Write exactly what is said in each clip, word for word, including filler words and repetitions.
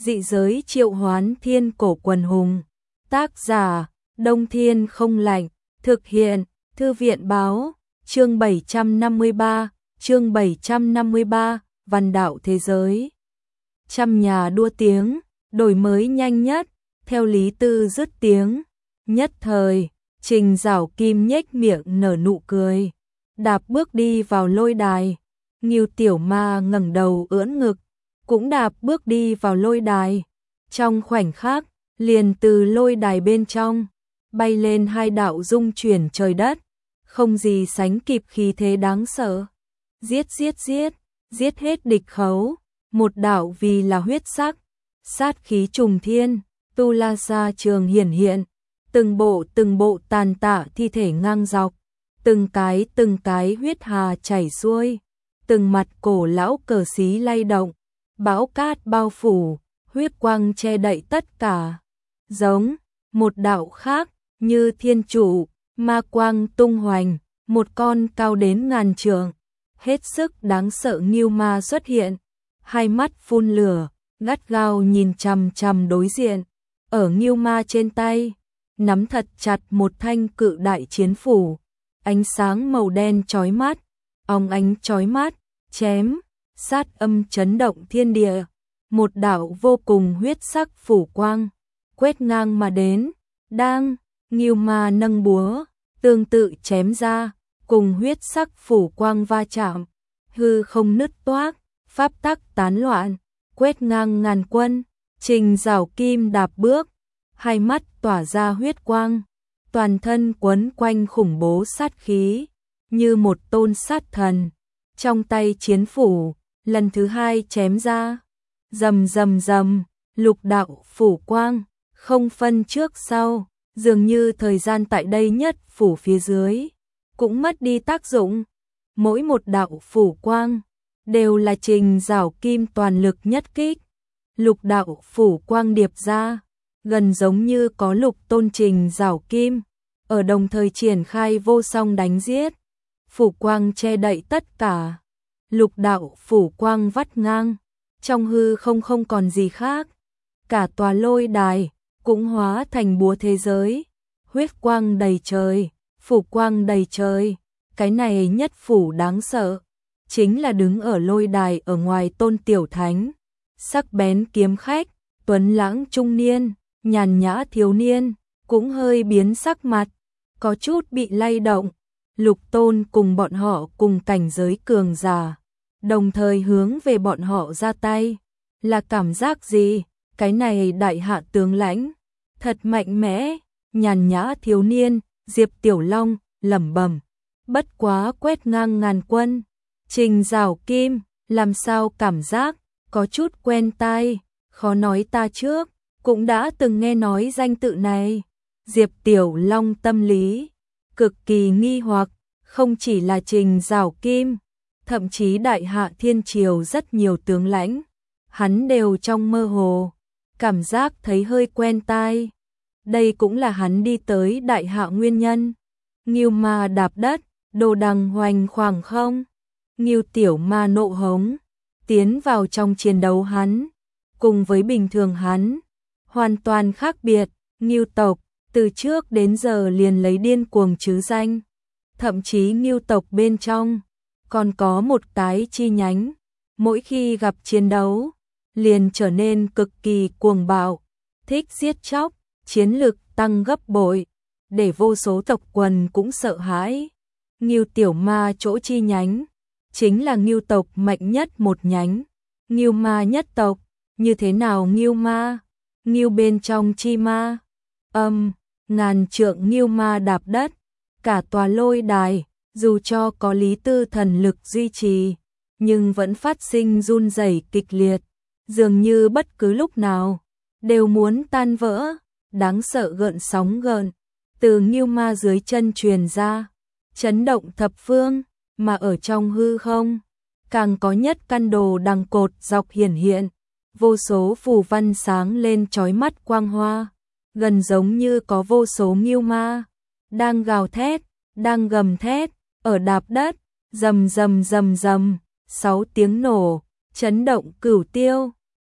dị giới triệu hoán thiên cổ quần hùng. Tác giả, Đông Thiên Không Lạnh, thực hiện, Thư viện báo, chương bảy trăm năm mươi ba, chương bảy trăm năm mươi ba, Văn đạo thế giới. Trăm nhà đua tiếng, đổi mới nhanh nhất, theo Lý Tư dứt tiếng. Nhất thời, Trình Giảo Kim nhếch miệng nở nụ cười, đạp bước đi vào lôi đài. Ngưu Tiểu Ma ngẩng đầu ưỡn ngực, cũng đạp bước đi vào lôi đài. Trong khoảnh khắc, liền từ lôi đài bên trong bay lên hai đạo dung chuyển trời đất, không gì sánh kịp khí thế đáng sợ. Giết giết giết, giết hết địch khấu. Một đạo vì là huyết sắc, sát khí trùng thiên, tu la sa trường hiển hiện, từng bộ từng bộ tàn tạ thi thể ngang dọc, từng cái từng cái huyết hà chảy xuôi, từng mặt cổ lão cờ xí lay động, bão cát bao phủ, huyết quang che đậy tất cả. Giống một đạo khác, như thiên trụ, ma quang tung hoành, một con cao đến ngàn trượng, hết sức đáng sợ Ngưu Ma xuất hiện, hai mắt phun lửa, gắt gao nhìn chằm chằm đối diện. Ở Ngưu Ma trên tay, nắm thật chặt một thanh cự đại chiến phủ, ánh sáng màu đen chói mắt, óng ánh chói mắt, chém, sát âm chấn động thiên địa. Một đạo vô cùng huyết sắc phủ quang quét ngang mà đến, đang Ngưu Ma nâng búa, tương tự chém ra, cùng huyết sắc phủ quang va chạm, hư không nứt toác, pháp tắc tán loạn, quét ngang ngàn quân. Trình Giảo Kim đạp bước, hai mắt tỏa ra huyết quang, toàn thân quấn quanh khủng bố sát khí, như một tôn sát thần. Trong tay chiến phủ, lần thứ hai chém ra, rầm rầm rầm, lục đạo phủ quang, không phân trước sau, dường như thời gian tại đây nhất phủ phía dưới cũng mất đi tác dụng. Mỗi một đạo phủ quang đều là Trình Giảo Kim toàn lực nhất kích. Lục đạo phủ quang điệp ra, gần giống như có lục tôn Trình Giảo Kim ở đồng thời triển khai vô song đánh giết. Phủ quang che đậy tất cả, lục đạo phủ quang vắt ngang, trong hư không không còn gì khác. Cả tòa lôi đài cũng hóa thành búa thế giới, huyết quang đầy trời, phủ quang đầy trời. Cái này nhất phủ đáng sợ, chính là đứng ở lôi đài ở ngoài Tôn Tiểu Thánh, sắc bén kiếm khách, tuấn lãng trung niên, nhàn nhã thiếu niên, cũng hơi biến sắc mặt, có chút bị lay động. Lục Tôn cùng bọn họ cùng cảnh giới cường giả, đồng thời hướng về bọn họ ra tay, là cảm giác gì? Cái này đại hạ tướng lãnh, thật mạnh mẽ. Nhàn nhã thiếu niên, Diệp Tiểu Long, lẩm bẩm, bất quá quét ngang ngàn quân. Trình Giảo Kim, làm sao cảm giác có chút quen tai, khó nói ta trước cũng đã từng nghe nói danh tự này. Diệp Tiểu Long tâm lý cực kỳ nghi hoặc, không chỉ là Trình Giảo Kim, thậm chí đại hạ thiên triều rất nhiều tướng lãnh, hắn đều trong mơ hồ cảm giác thấy hơi quen tai. Đây cũng là hắn đi tới đại hạ nguyên nhân. Ngưu Ma đạp đất, đồ đằng hoành khoảng không. Ngưu Tiểu Ma nộ hống, tiến vào trong chiến đấu hắn, cùng với bình thường hắn, hoàn toàn khác biệt. Ngưu tộc, từ trước đến giờ liền lấy điên cuồng chứ danh. Thậm chí Ngưu tộc bên trong, còn có một cái chi nhánh, mỗi khi gặp chiến đấu, liền trở nên cực kỳ cuồng bạo, thích giết chóc, chiến lực tăng gấp bội, để vô số tộc quần cũng sợ hãi. Ngưu Tiểu Ma chỗ chi nhánh, chính là Ngưu tộc mạnh nhất một nhánh, Ngưu Ma nhất tộc. Như thế nào Ngưu Ma? Ngưu bên trong chi ma. Âm, ngàn trượng Ngưu Ma đạp đất, cả tòa lôi đài, dù cho có Lý Tư thần lực duy trì, nhưng vẫn phát sinh run rẩy kịch liệt, dường như bất cứ lúc nào đều muốn tan vỡ. Đáng sợ gợn sóng gợn từ Ngưu Ma dưới chân truyền ra, chấn động thập phương. Mà ở trong hư không, càng có nhất căn đồ đằng cột dọc hiển hiện, vô số phù văn sáng lên chói mắt quang hoa, gần giống như có vô số Ngưu Ma đang gào thét, đang gầm thét, ở đạp đất. Rầm rầm rầm rầm, sáu tiếng nổ, chấn động cửu tiêu.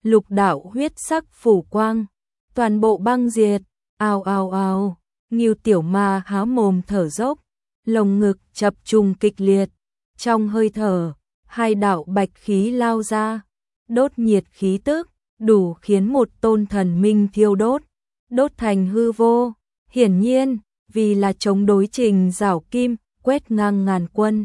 lục đạo huyết sắc phủ quang, toàn bộ băng diệt, ào ào ào, Ngưu Tiểu Ma há mồm thở dốc, lồng ngực chập trùng kịch liệt, trong hơi thở, hai đạo bạch khí lao ra, đốt nhiệt khí tức, đủ khiến một tôn thần minh thiêu đốt, đốt thành hư vô, hiển nhiên, vì là chống đối Trình Giảo Kim, quét ngang ngàn quân.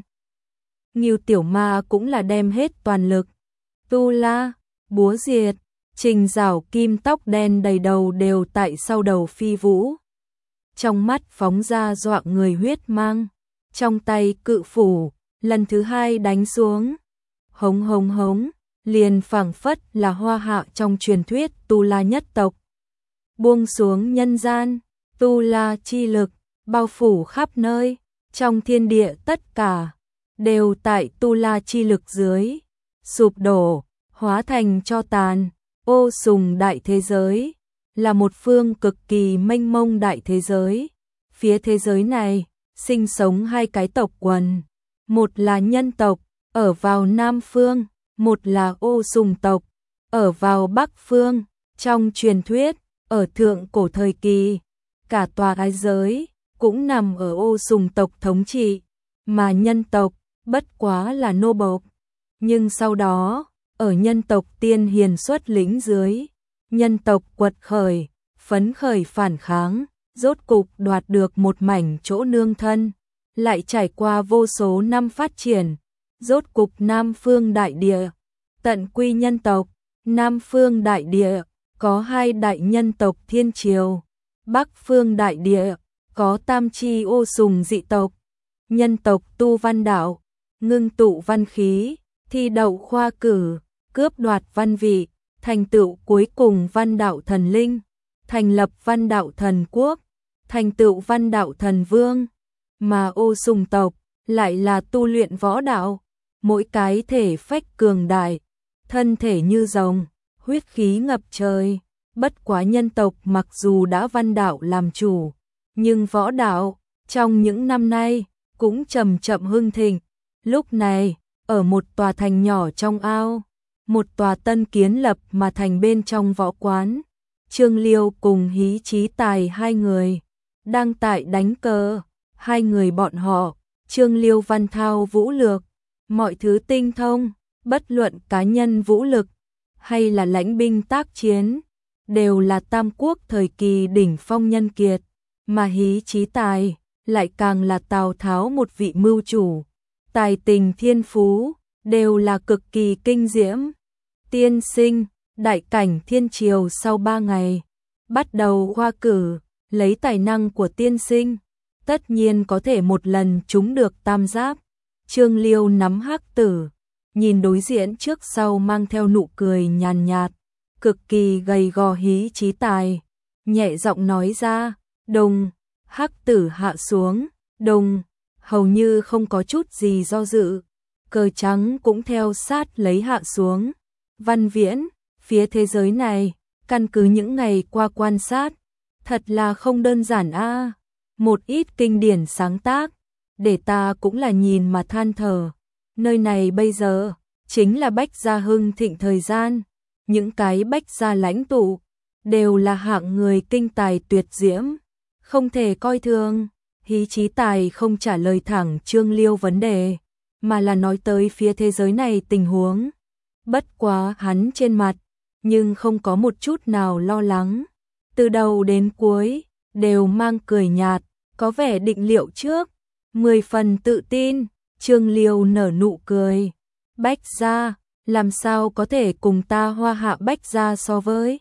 Ngưu Tiểu Ma cũng là đem hết toàn lực, tu la, búa diệt, Trình Giảo Kim tóc đen đầy đầu đều tại sau đầu phi vũ. Trong mắt phóng ra dọa người huyết mang, trong tay cự phủ, lần thứ hai đánh xuống. Hống hống hống, liền phảng phất là hoa hạ trong truyền thuyết tu la nhất tộc. Buông xuống nhân gian, tu la chi lực, bao phủ khắp nơi, trong thiên địa tất cả, đều tại tu la chi lực dưới, sụp đổ, hóa thành cho tàn. Ô Sùng đại thế giới, là một phương cực kỳ mênh mông đại thế giới. Phía thế giới này, sinh sống hai cái tộc quần. Một là nhân tộc, ở vào Nam Phương, một là Ô Sùng tộc, ở vào Bắc Phương. Trong truyền thuyết, ở thượng cổ thời kỳ, cả tòa ái giới, cũng nằm ở Ô Sùng tộc thống trị, mà nhân tộc, bất quá là nô bộc. Nhưng sau đó, ở nhân tộc tiên hiền xuất lĩnh dưới, nhân tộc quật khởi, phấn khởi phản kháng, rốt cục đoạt được một mảnh chỗ nương thân, lại trải qua vô số năm phát triển, rốt cục Nam Phương đại địa, tận quy nhân tộc. Nam Phương đại địa, có hai đại nhân tộc thiên triều, Bắc Phương đại địa, có tam chi Ô Sùng dị tộc, nhân tộc tu văn đạo, ngưng tụ văn khí, thi đậu khoa cử, cướp đoạt văn vị, thành tựu cuối cùng văn đạo thần linh, thành lập văn đạo thần quốc, thành tựu văn đạo thần vương, mà Ô Sùng tộc lại là tu luyện võ đạo, mỗi cái thể phách cường đại, thân thể như rồng, huyết khí ngập trời. Bất quá nhân tộc mặc dù đã văn đạo làm chủ, nhưng võ đạo trong những năm nay cũng chậm chậm hưng thịnh. Lúc này, ở một tòa thành nhỏ trong ao, một tòa tân kiến lập mà thành bên trong võ quán, Trương Liêu cùng Hí Chí Tài hai người đang tại đánh cờ. Hai người bọn họ, Trương Liêu văn thao vũ lược, mọi thứ tinh thông, bất luận cá nhân vũ lực hay là lãnh binh tác chiến, đều là tam quốc thời kỳ đỉnh phong nhân kiệt, mà Hí Chí Tài lại càng là Tào Tháo một vị mưu chủ, tài tình thiên phú đều là cực kỳ kinh diễm. Tiên sinh, đại cảnh thiên triều sau ba ngày bắt đầu khoa cử, lấy tài năng của tiên sinh, tất nhiên có thể một lần trúng được tam giáp. Trương Liêu nắm hắc tử, nhìn đối diện trước sau mang theo nụ cười nhàn nhạt, cực kỳ gầy gò Hí Chí Tài, nhẹ giọng nói ra, đùng, hắc tử hạ xuống, đùng, hầu như không có chút gì do dự, cờ trắng cũng theo sát lấy hạ xuống. Văn Viễn, phía thế giới này, căn cứ những ngày qua quan sát, thật là không đơn giản a. Một ít kinh điển sáng tác, để ta cũng là nhìn mà than thở. Nơi này bây giờ, chính là bách gia hưng thịnh thời gian. Những cái bách gia lãnh tụ, đều là hạng người kinh tài tuyệt diễm, không thể coi thường. Hí Chí Tài không trả lời thẳng Trương Liêu vấn đề, mà là nói tới phía thế giới này tình huống. Bất quá hắn trên mặt, nhưng không có một chút nào lo lắng. Từ đầu đến cuối, đều mang cười nhạt, có vẻ định liệu trước, mười phần tự tin. Trương Liêu nở nụ cười. Bách gia, làm sao có thể cùng ta Hoa Hạ Bách gia so với?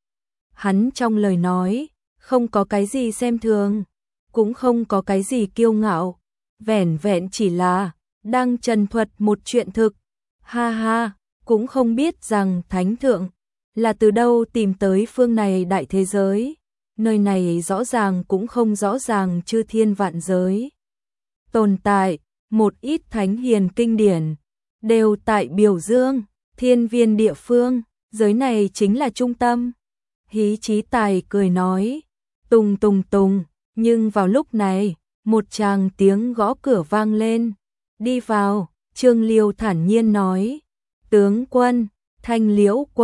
Hắn trong lời nói, không có cái gì xem thường, cũng không có cái gì kiêu ngạo, vẻn vẹn chỉ là đang trần thuật một chuyện thực. Ha ha, cũng không biết rằng thánh thượng là từ đâu tìm tới phương này đại thế giới, nơi này rõ ràng cũng không rõ ràng chư thiên vạn giới. Tồn tại, một ít thánh hiền kinh điển, đều tại biểu dương, thiên viên địa phương, giới này chính là trung tâm. Hí Chí Tài cười nói, tùng tùng tùng, nhưng vào lúc này, một tràng tiếng gõ cửa vang lên. Đi vào, Trương Liêu thản nhiên nói, tướng quân, Thanh Liễu quận,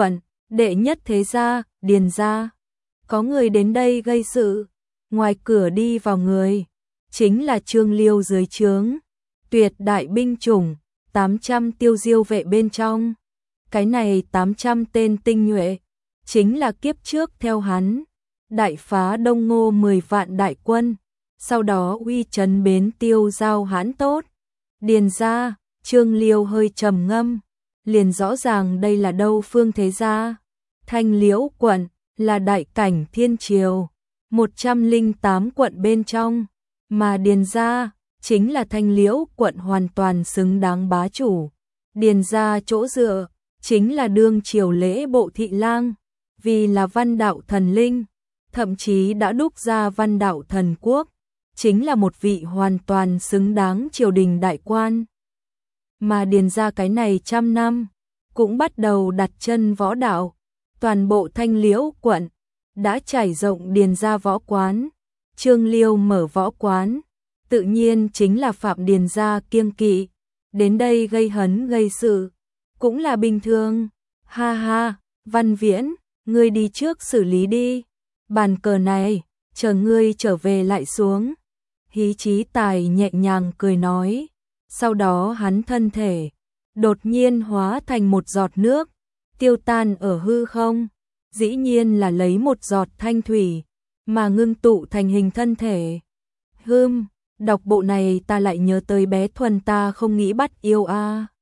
Đệ nhất thế gia, Điền gia. Có người đến đây gây sự. Ngoài cửa đi vào người, chính là Trương Liêu dưới trướng, tuyệt đại binh chủng, tám trăm tiêu diêu vệ bên trong. Cái này tám trăm tên tinh nhuệ, chính là kiếp trước theo hắn, đại phá Đông Ngô mười vạn đại quân, sau đó uy trấn bến tiêu giao hãn tốt. Điền gia, Trương Liêu hơi trầm ngâm, liền rõ ràng đây là đâu phương thế gia. Thanh Liễu quận là đại cảnh thiên triều, một trăm linh tám quận bên trong, mà Điền gia chính là Thanh Liễu quận hoàn toàn xứng đáng bá chủ. Điền gia chỗ dựa chính là đương triều lễ bộ thị lang, vì là văn đạo thần linh, thậm chí đã đúc ra văn đạo thần quốc, chính là một vị hoàn toàn xứng đáng triều đình đại quan. Mà Điền gia cái này trăm năm, cũng bắt đầu đặt chân võ đạo, toàn bộ Thanh Liễu quận đã trải rộng Điền gia võ quán. Trương Liêu mở võ quán, tự nhiên chính là phạm Điền gia kiêng kỵ, đến đây gây hấn gây sự, cũng là bình thường. Ha ha, Văn Viễn, ngươi đi trước xử lý đi, bàn cờ này, chờ ngươi trở về lại xuống. Hí Chí Tài nhẹ nhàng cười nói, sau đó hắn thân thể đột nhiên hóa thành một giọt nước, tiêu tan ở hư không, dĩ nhiên là lấy một giọt thanh thủy, mà ngưng tụ thành hình thân thể. Hừm, đọc bộ này ta lại nhớ tới bé Thuần ta không nghĩ bắt yêu a.